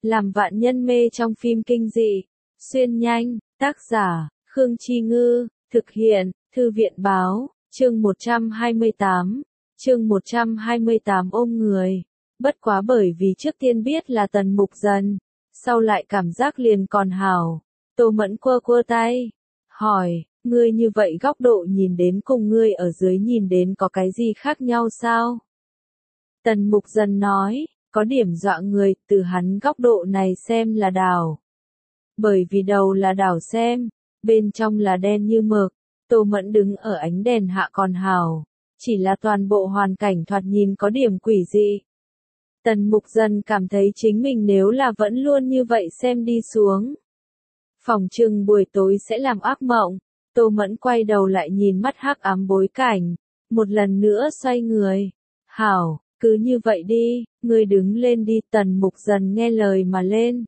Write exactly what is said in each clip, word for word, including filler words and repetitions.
làm vạn nhân mê trong phim kinh dị. Xuyên nhanh, tác giả, Khương Chi Ngư, thực hiện, Thư viện Báo, chương một trăm hai mươi tám, chương một trăm hai mươi tám ôm người. Bất quá bởi vì trước tiên biết là Tần Mục Dần, sau lại cảm giác liền còn hảo. Tô Mẫn quơ quơ tay, hỏi, ngươi như vậy góc độ nhìn đến cùng ngươi ở dưới nhìn đến có cái gì khác nhau sao? Tần Mục Dần nói, có điểm dọa người, từ hắn góc độ này xem là đảo. Bởi vì đầu là đảo xem, bên trong là đen như mực, Tô Mẫn đứng ở ánh đèn hạ còn hảo, chỉ là toàn bộ hoàn cảnh thoạt nhìn có điểm quỷ dị. Tần Mục Dần cảm thấy chính mình nếu là vẫn luôn như vậy xem đi xuống, phòng trừng buổi tối sẽ làm ác mộng. Tô Mẫn quay đầu lại nhìn mắt hắc ám bối cảnh, một lần nữa xoay người. Hảo, cứ như vậy đi, ngươi đứng lên đi. Tần Mục Dần nghe lời mà lên.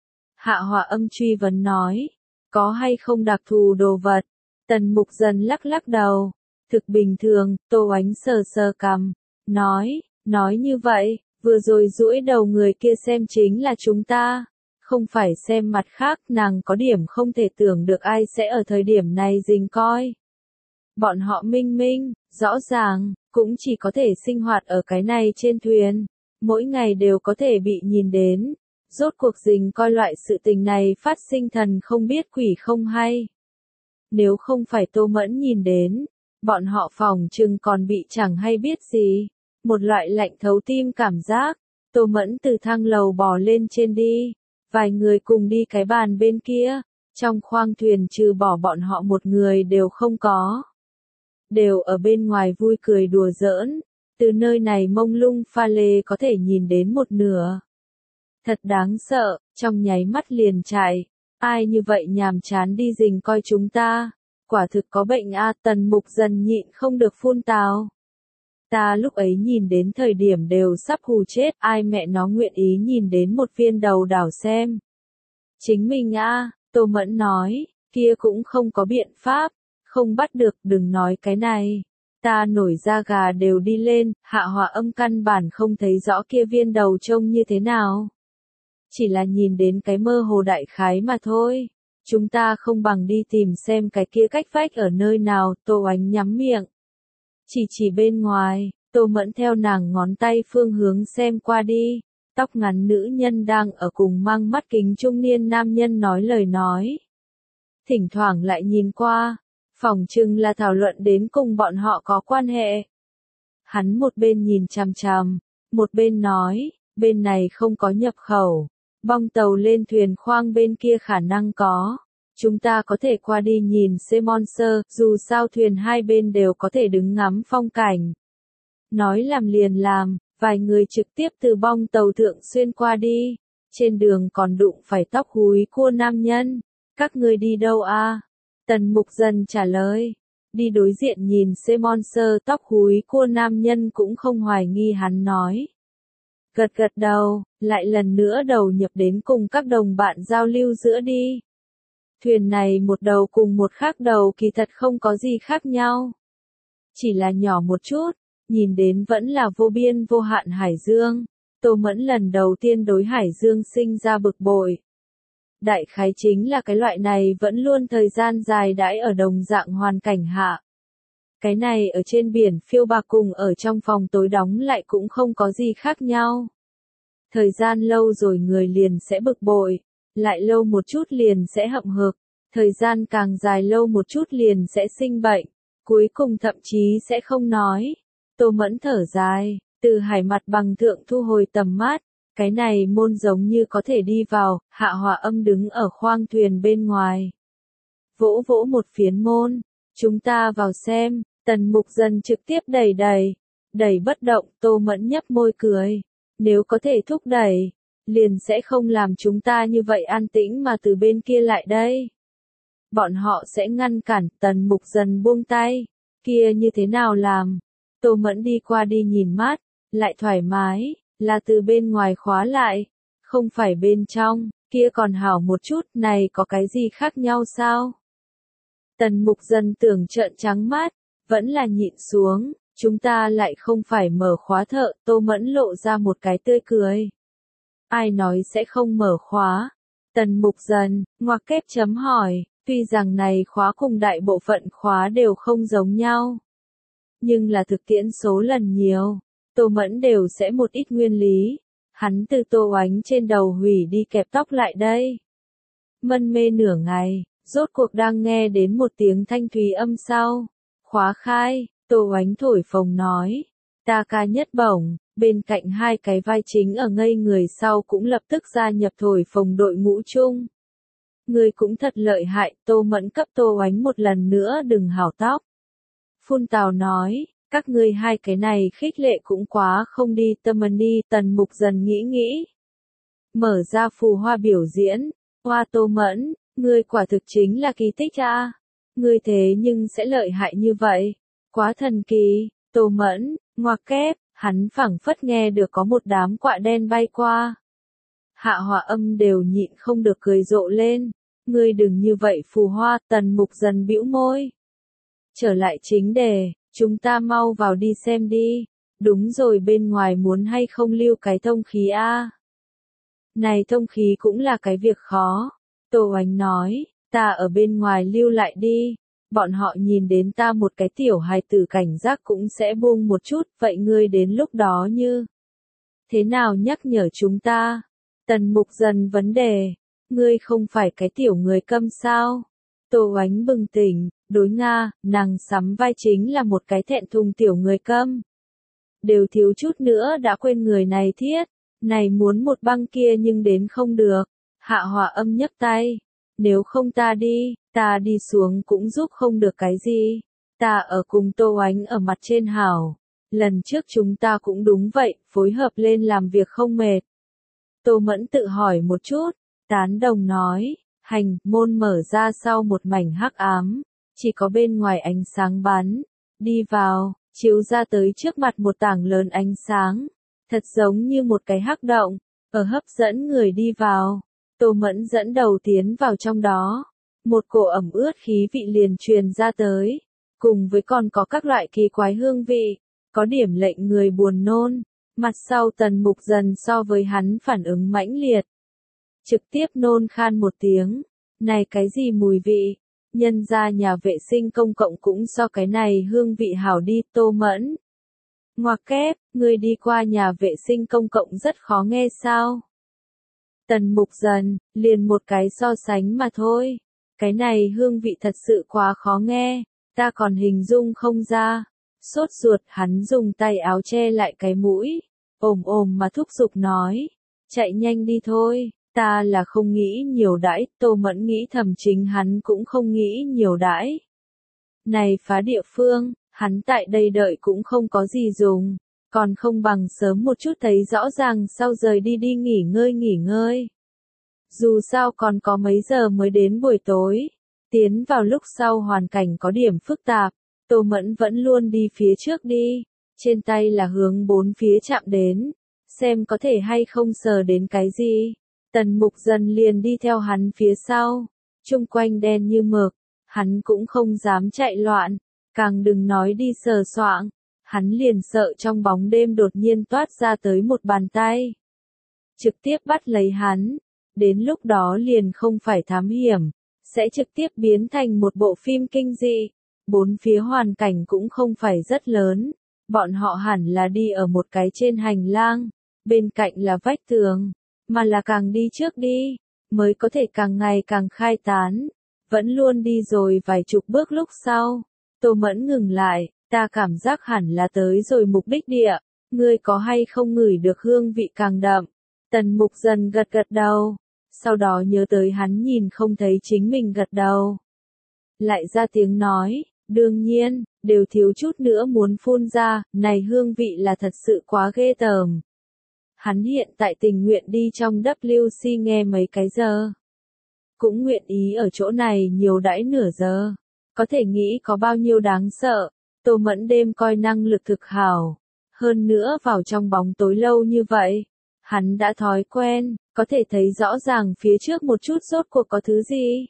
Hạ Họa Âm truy vấn nói, có hay không đặc thù đồ vật? Tần Mục Dần lắc lắc đầu, thực bình thường. Tô Ánh sờ sờ cằm, nói, nói như vậy, vừa rồi duỗi đầu người kia xem chính là chúng ta, không phải xem mặt khác. Nàng có điểm không thể tưởng được ai sẽ ở thời điểm này rình coi. Bọn họ minh minh, rõ ràng, cũng chỉ có thể sinh hoạt ở cái này trên thuyền, mỗi ngày đều có thể bị nhìn đến. Rốt cuộc rình coi loại sự tình này phát sinh thần không biết quỷ không hay. Nếu không phải Tô Mẫn nhìn đến, bọn họ phòng chừng còn bị chẳng hay biết gì. Một loại lạnh thấu tim cảm giác. Tô Mẫn từ thang lầu bò lên trên đi, vài người cùng đi cái bàn bên kia, trong khoang thuyền trừ bỏ bọn họ một người đều không có. Đều ở bên ngoài vui cười đùa giỡn, từ nơi này mông lung pha lê có thể nhìn đến một nửa. Thật đáng sợ, trong nháy mắt liền chạy, ai như vậy nhàm chán đi rình coi chúng ta, quả thực có bệnh a. Tần Mục Dần nhịn không được phun tào. Ta lúc ấy nhìn đến thời điểm đều sắp hù chết, ai mẹ nó nguyện ý nhìn đến một viên đầu đảo xem. Chính mình a. Tô Mẫn nói, kia cũng không có biện pháp, không bắt được. Đừng nói cái này, ta nổi da gà đều đi lên. Hạ Họa Âm căn bản không thấy rõ kia viên đầu trông như thế nào, chỉ là nhìn đến cái mơ hồ đại khái mà thôi. Chúng ta không bằng đi tìm xem cái kia cách vách ở nơi nào. Tô Ánh nhắm miệng, chỉ chỉ bên ngoài. Tô Mẫn theo nàng ngón tay phương hướng xem qua đi, tóc ngắn nữ nhân đang ở cùng mang mắt kính trung niên nam nhân nói lời nói. Thỉnh thoảng lại nhìn qua, phỏng chừng là thảo luận đến cùng bọn họ có quan hệ. Hắn một bên nhìn chằm chằm, một bên nói, bên này không có nhập khẩu, bong tàu lên thuyền khoang bên kia khả năng có. Chúng ta có thể qua đi nhìn Semonser, dù sao thuyền hai bên đều có thể đứng ngắm phong cảnh. Nói làm liền làm, vài người trực tiếp từ bong tàu thượng xuyên qua đi, trên đường còn đụng phải tóc húi cua nam nhân. Các ngươi đi đâu a? Tần Mục Dần trả lời, đi đối diện nhìn Semonser. Tóc húi cua nam nhân cũng không hoài nghi hắn nói. Gật gật đầu, lại lần nữa đầu nhập đến cùng các đồng bạn giao lưu giữa đi. Thuyền này một đầu cùng một khác đầu kỳ thật không có gì khác nhau, chỉ là nhỏ một chút, nhìn đến vẫn là vô biên vô hạn hải dương. Tô Mẫn lần đầu tiên đối hải dương sinh ra bực bội. Đại khái chính là cái loại này vẫn luôn thời gian dài đãi ở đồng dạng hoàn cảnh hạ. Cái này ở trên biển phiêu bạc cùng ở trong phòng tối đóng lại cũng không có gì khác nhau. Thời gian lâu rồi người liền sẽ bực bội, lại lâu một chút liền sẽ hậm hực, thời gian càng dài lâu một chút liền sẽ sinh bệnh, cuối cùng thậm chí sẽ không nói. Tô Mẫn thở dài, từ hải mặt bằng thượng thu hồi tầm mắt, cái này môn giống như có thể đi vào. Hạ Họa Âm đứng ở khoang thuyền bên ngoài, vỗ vỗ một phiến môn, chúng ta vào xem. Tần Mục Dần trực tiếp đẩy đẩy, đẩy bất động. Tô Mẫn nhấp môi cười, nếu có thể thúc đẩy, liền sẽ không làm chúng ta như vậy an tĩnh mà từ bên kia lại đây. Bọn họ sẽ ngăn cản. Tần Mục Dần buông tay, kia như thế nào làm? Tô Mẫn đi qua đi nhìn mát, lại thoải mái, là từ bên ngoài khóa lại, không phải bên trong, kia còn hảo một chút. Này có cái gì khác nhau sao? Tần Mục Dần tưởng trợn trắng mắt, vẫn là nhịn xuống. Chúng ta lại không phải mở khóa thợ. Tô Mẫn lộ ra một cái tươi cười. ai nói sẽ không mở khóa? Tần Mục Dần, ngoặc kép chấm hỏi, tuy rằng này khóa cùng đại bộ phận khóa đều không giống nhau. Nhưng là thực tiễn số lần nhiều, Tô Mẫn đều sẽ một ít nguyên lý. Hắn từ Tô Oánh trên đầu hủy đi kẹp tóc lại đây. Mân mê nửa ngày, rốt cuộc đang nghe đến một tiếng thanh thúy âm sau. Khóa khai, Tô Oánh thổi phồng nói. Ta ca nhất bổng, bên cạnh hai cái vai chính ở ngây người sau cũng lập tức gia nhập thổi phồng đội ngũ chung. Người cũng thật lợi hại, Tô Mẫn cấp Tô Oánh một lần nữa đừng hảo tóc. Phun Tào nói, các ngươi hai cái này khích lệ cũng quá không đi tâm ân đi. Tần Mục Dần nghĩ nghĩ. Mở ra phù hoa biểu diễn, hoa Tô Mẫn, ngươi quả thực chính là kỳ tích a. Ngươi thế nhưng sẽ lợi hại như vậy, quá thần kỳ. Tô Mẫn, ngoặc kép, hắn phảng phất nghe được có một đám quạ đen bay qua. Hạ Họa Âm đều nhịn không được cười rộ lên. Ngươi đừng như vậy phù hoa. Tần Mục Dần bĩu môi. Trở lại chính đề, chúng ta mau vào đi xem đi. Đúng rồi, bên ngoài muốn hay không lưu cái thông khí a? Này thông khí cũng là cái việc khó. Tô Oánh nói, ta ở bên ngoài lưu lại đi. Bọn họ nhìn đến ta một cái tiểu hài tử cảnh giác cũng sẽ buông một chút, vậy ngươi đến lúc đó như thế nào nhắc nhở chúng ta? Tần Mục Dần vấn đề, ngươi không phải cái tiểu người câm sao? Tô Oánh bừng tỉnh, đối Nga, nàng sắm vai chính là một cái thẹn thùng tiểu người câm. Đều thiếu chút nữa đã quên người này thiết, này muốn một băng kia nhưng đến không được. Hạ Họa Âm nhấc tay, nếu không ta đi, ta đi xuống cũng giúp không được cái gì. Ta ở cùng Tô Oánh ở mặt trên hảo. Lần trước chúng ta cũng đúng vậy, phối hợp lên làm việc không mệt. Tô Mẫn tự hỏi một chút, tán đồng nói, hành, môn mở ra sau một mảnh hắc ám, chỉ có bên ngoài ánh sáng bắn, đi vào, chiếu ra tới trước mặt một tảng lớn ánh sáng, thật giống như một cái hắc động, ở hấp dẫn người đi vào. Tô Mẫn dẫn đầu tiến vào trong đó, một cổ ẩm ướt khí vị liền truyền ra tới, cùng với còn có các loại kỳ quái hương vị, có điểm lệnh người buồn nôn. Mặt sau Tần Mục Dần so với hắn phản ứng mãnh liệt, trực tiếp nôn khan một tiếng, này cái gì mùi vị, nhân ra nhà vệ sinh công cộng cũng so cái này hương vị hảo đi. Tô Mẫn, ngoặc kép, người đi qua nhà vệ sinh công cộng rất khó nghe sao? Tần Mục Dần, liền một cái so sánh mà thôi, cái này hương vị thật sự quá khó nghe, ta còn hình dung không ra. Sốt ruột hắn dùng tay áo che lại cái mũi, ồm ồm mà thúc giục nói, chạy nhanh đi thôi, ta là không nghĩ nhiều đãi. Tô Mẫn nghĩ thầm chính hắn cũng không nghĩ nhiều đãi. Này phá địa phương, hắn tại đây đợi cũng không có gì dùng, còn không bằng sớm một chút thấy rõ ràng sau rời đi đi nghỉ ngơi nghỉ ngơi. Dù sao còn có mấy giờ mới đến buổi tối, tiến vào lúc sau hoàn cảnh có điểm phức tạp. Tô Mẫn vẫn luôn đi phía trước đi, trên tay là hướng bốn phía chạm đến, xem có thể hay không sờ đến cái gì. Tần Mục Dần liền đi theo hắn phía sau, chung quanh đen như mực, hắn cũng không dám chạy loạn, càng đừng nói đi sờ soạng, hắn liền sợ trong bóng đêm đột nhiên toát ra tới một bàn tay, trực tiếp bắt lấy hắn, đến lúc đó liền không phải thám hiểm, sẽ trực tiếp biến thành một bộ phim kinh dị. Bốn phía hoàn cảnh cũng không phải rất lớn, bọn họ hẳn là đi ở một cái trên hành lang, bên cạnh là vách tường, mà là càng đi trước đi, mới có thể càng ngày càng khai tán. Vẫn luôn đi rồi vài chục bước lúc sau, Tô Mẫn ngừng lại, ta cảm giác hẳn là tới rồi mục đích địa, ngươi có hay không ngửi được hương vị càng đậm? Tần Mục Dần gật gật đầu, sau đó nhớ tới hắn nhìn không thấy chính mình gật đầu. Lại ra tiếng nói, đương nhiên, đều thiếu chút nữa muốn phun ra, này hương vị là thật sự quá ghê tởm. Hắn hiện tại tình nguyện đi trong W C nghe mấy cái giờ. Cũng nguyện ý ở chỗ này nhiều đãi nửa giờ. Có thể nghĩ có bao nhiêu đáng sợ. Tô Mẫn đêm coi năng lực thực hảo. Hơn nữa vào trong bóng tối lâu như vậy. Hắn đã thói quen, có thể thấy rõ ràng phía trước một chút rốt cuộc có thứ gì.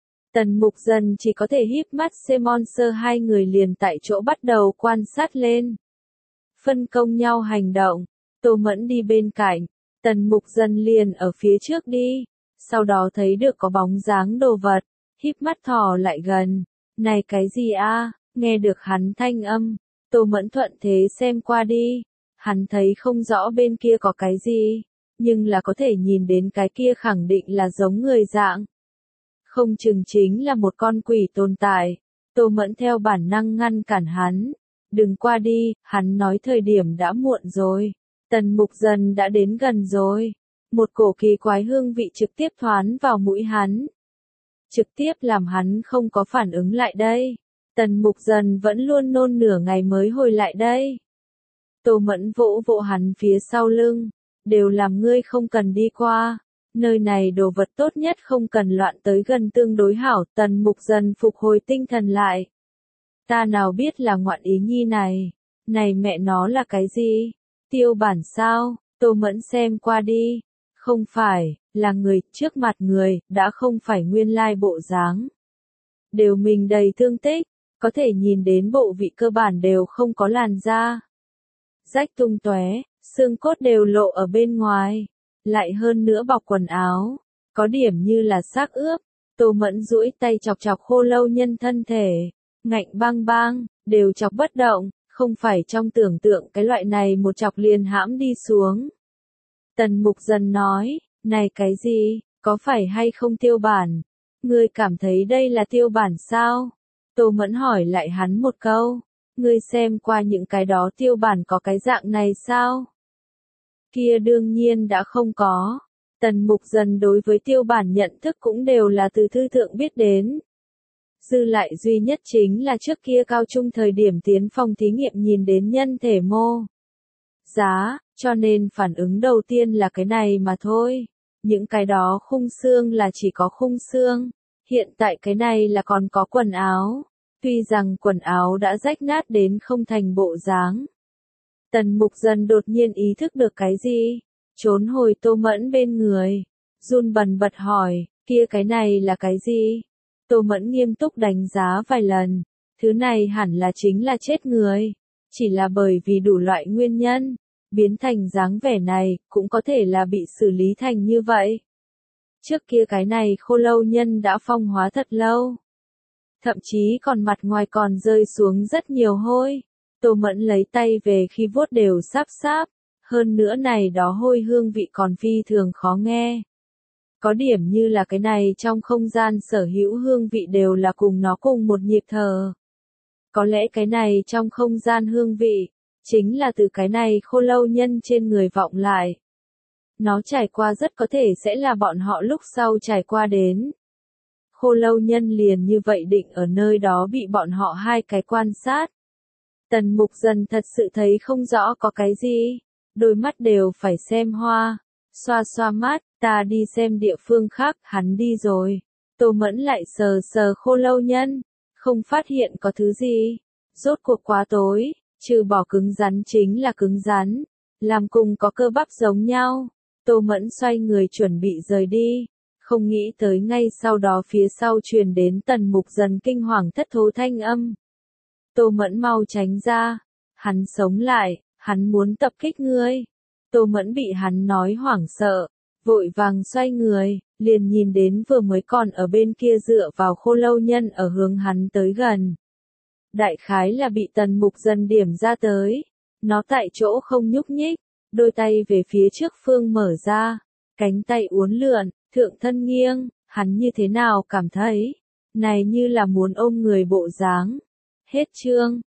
Tần Mục Dần chỉ có thể híp mắt xem Monster, hai người liền tại chỗ bắt đầu quan sát lên. Phân công nhau hành động, Tô Mẫn đi bên cạnh, Tần Mục Dân liền ở phía trước đi, sau đó thấy được có bóng dáng đồ vật, híp mắt thò lại gần. Này cái gì a? Nghe được hắn thanh âm, Tô Mẫn thuận thế xem qua đi, hắn thấy không rõ bên kia có cái gì, nhưng là có thể nhìn đến cái kia khẳng định là giống người dạng. Không chừng chính là một con quỷ tồn tại. Tô Mẫn theo bản năng ngăn cản hắn. Đừng qua đi, hắn nói thời điểm đã muộn rồi. Tần Mục Dần đã đến gần rồi. Một cổ kỳ quái hương vị trực tiếp thoán vào mũi hắn. Trực tiếp làm hắn không có phản ứng lại đây. Tần Mục Dần vẫn luôn nôn nửa ngày mới hồi lại đây. Tô Mẫn vỗ vỗ hắn phía sau lưng. Đều làm ngươi không cần đi qua. Nơi này đồ vật tốt nhất không cần loạn tới gần tương đối hảo. Tần Mục Dần phục hồi tinh thần lại. Ta nào biết là ngoạn ý nhi này. Này mẹ nó là cái gì? Tiêu bản sao? Tô Mẫn xem qua đi. Không phải, là người, trước mặt người, đã không phải nguyên lai bộ dáng. Đều mình đầy thương tích, có thể nhìn đến bộ vị cơ bản đều không có làn da. Rách tung tóe, xương cốt đều lộ ở bên ngoài. Lại hơn nữa bọc quần áo, có điểm như là xác ướp. Tô Mẫn duỗi tay chọc chọc khô lâu nhân thân thể, ngạnh bang bang, đều chọc bất động, không phải trong tưởng tượng cái loại này một chọc liền hãm đi xuống. Tần Mục Dần nói, này cái gì, có phải hay không tiêu bản? Ngươi cảm thấy đây là tiêu bản sao? Tô Mẫn hỏi lại hắn một câu, ngươi xem qua những cái đó tiêu bản có cái dạng này sao? Kia đương nhiên đã không có. Tần Mục Dần đối với tiêu bản nhận thức cũng đều là từ thư thượng biết đến. Dư lại duy nhất chính là trước kia cao trung thời điểm tiến phòng thí nghiệm nhìn đến nhân thể mô giá, cho nên phản ứng đầu tiên là cái này mà thôi. Những cái đó khung xương là chỉ có khung xương. Hiện tại cái này là còn có quần áo. Tuy rằng quần áo đã rách nát đến không thành bộ dáng. Tần Mục Dần đột nhiên ý thức được cái gì, trốn hồi Tô Mẫn bên người, run bần bật hỏi, kia cái này là cái gì? Tô Mẫn nghiêm túc đánh giá vài lần, thứ này hẳn là chính là chết người, chỉ là bởi vì đủ loại nguyên nhân, biến thành dáng vẻ này, cũng có thể là bị xử lý thành như vậy. Trước kia cái này khô lâu nhân đã phong hóa thật lâu, thậm chí còn mặt ngoài còn rơi xuống rất nhiều hôi. Tô Mẫn lấy tay về khi vuốt đều sáp sáp, hơn nữa này đó hôi hương vị còn phi thường khó nghe. Có điểm như là cái này trong không gian sở hữu hương vị đều là cùng nó cùng một nhịp thở. Có lẽ cái này trong không gian hương vị, chính là từ cái này khô lâu nhân trên người vọng lại. Nó trải qua rất có thể sẽ là bọn họ lúc sau trải qua đến. Khô lâu nhân liền như vậy định ở nơi đó bị bọn họ hai cái quan sát. Tần Mục Dần thật sự thấy không rõ có cái gì, đôi mắt đều phải xem hoa, xoa xoa mắt, ta đi xem địa phương khác, hắn đi rồi. Tô Mẫn lại sờ sờ khô lâu nhân, không phát hiện có thứ gì, rốt cuộc quá tối, trừ bỏ cứng rắn chính là cứng rắn, làm cùng có cơ bắp giống nhau. Tô Mẫn xoay người chuẩn bị rời đi, không nghĩ tới ngay sau đó phía sau truyền đến Tần Mục Dần kinh hoàng thất thố thanh âm. Tô Mẫn mau tránh ra, hắn sống lại, hắn muốn tập kích ngươi. Tô Mẫn bị hắn nói hoảng sợ, vội vàng xoay người, liền nhìn đến vừa mới còn ở bên kia dựa vào khô lâu nhân ở hướng hắn tới gần. Đại khái là bị Tần Mục Dần điểm ra tới, nó tại chỗ không nhúc nhích, đôi tay về phía trước phương mở ra, cánh tay uốn lượn, thượng thân nghiêng, hắn như thế nào cảm thấy, này như là muốn ôm người bộ dáng. Hết chương.